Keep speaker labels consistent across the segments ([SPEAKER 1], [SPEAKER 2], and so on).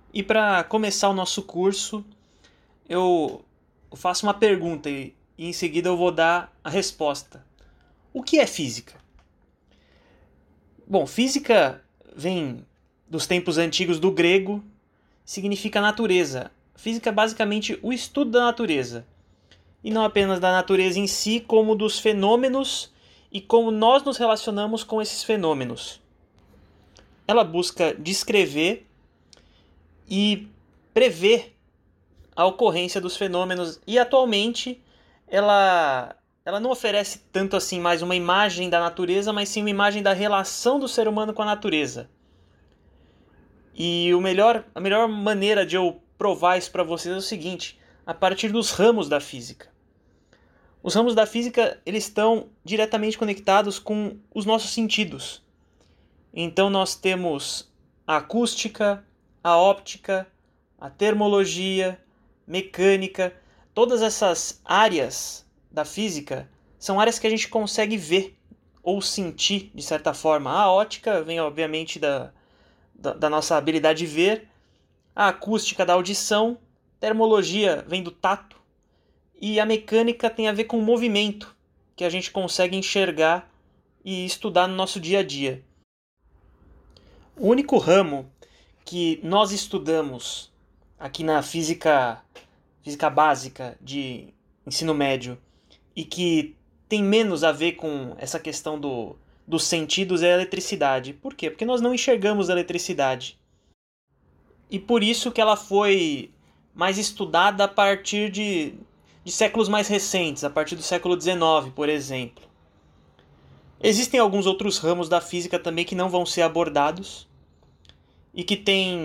[SPEAKER 1] E para começar o nosso curso, eu faço uma pergunta e em seguida eu vou dar a resposta. O que é física? Bom, física vem dos tempos antigos do grego, significa natureza. Física é basicamente o estudo da natureza. E não apenas da natureza em si, como dos fenômenos e como nós nos relacionamos com esses fenômenos. Ela busca descrever e prever a ocorrência dos fenômenos e atualmente ela não oferece tanto assim mais uma imagem da natureza, mas sim uma imagem da relação do ser humano com a natureza. E a melhor maneira de eu provar isso para vocês é o seguinte, a partir dos ramos da física. Os ramos da física, eles estão diretamente conectados com os nossos sentidos. Então nós temos a acústica, a óptica, a termologia, mecânica, todas essas áreas da física são áreas que a gente consegue ver ou sentir de certa forma. A ótica vem obviamente da nossa habilidade de ver, a acústica da audição, termologia vem do tato e a mecânica tem a ver com o movimento que a gente consegue enxergar e estudar no nosso dia a dia. O único ramo que nós estudamos aqui na física básica de ensino médio e que tem menos a ver com essa questão dos sentidos é a eletricidade. Por quê? Porque nós não enxergamos a eletricidade. E por isso que ela foi mais estudada a partir de séculos mais recentes, a partir do século XIX, por exemplo. Existem alguns outros ramos da física também que não vão ser abordados e que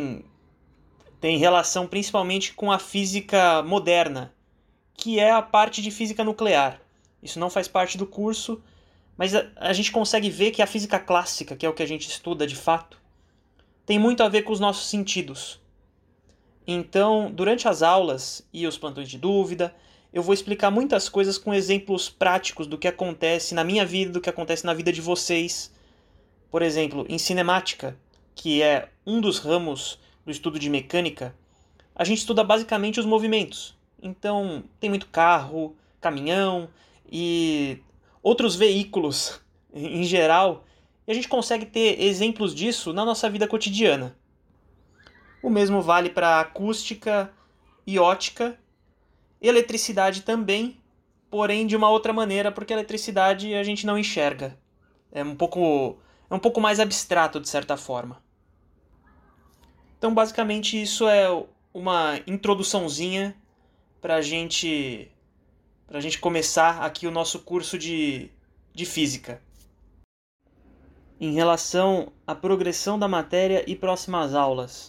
[SPEAKER 1] tem relação principalmente com a física moderna, que é a parte de física nuclear. Isso não faz parte do curso, mas a gente consegue ver que a física clássica, que é o que a gente estuda de fato, tem muito a ver com os nossos sentidos. Então, durante as aulas e os plantões de dúvida, eu vou explicar muitas coisas com exemplos práticos do que acontece na minha vida, do que acontece na vida de vocês. Por exemplo, em cinemática, que é um dos ramos do estudo de mecânica, a gente estuda basicamente os movimentos. Então, tem muito carro, caminhão e outros veículos em geral, e a gente consegue ter exemplos disso na nossa vida cotidiana. O mesmo vale para acústica e ótica, eletricidade também, porém de uma outra maneira, porque a eletricidade a gente não enxerga. É um pouco mais abstrato de certa forma. Então, basicamente, isso é uma introduçãozinha para a gente começar aqui o nosso curso de física. Em relação à progressão da matéria e próximas aulas.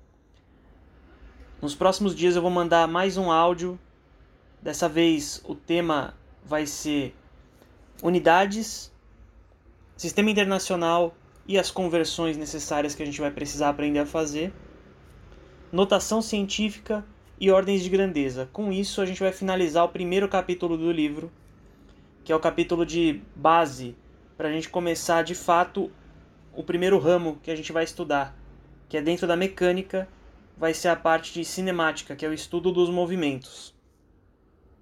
[SPEAKER 1] Nos próximos dias eu vou mandar mais um áudio. Dessa vez o tema vai ser unidades, sistema internacional e as conversões necessárias que a gente vai precisar aprender a fazer, notação científica e ordens de grandeza. Com isso a gente vai finalizar o primeiro capítulo do livro, que é o capítulo de base, para a gente começar de fato o primeiro ramo que a gente vai estudar, que é dentro da mecânica, vai ser a parte de cinemática, que é o estudo dos movimentos.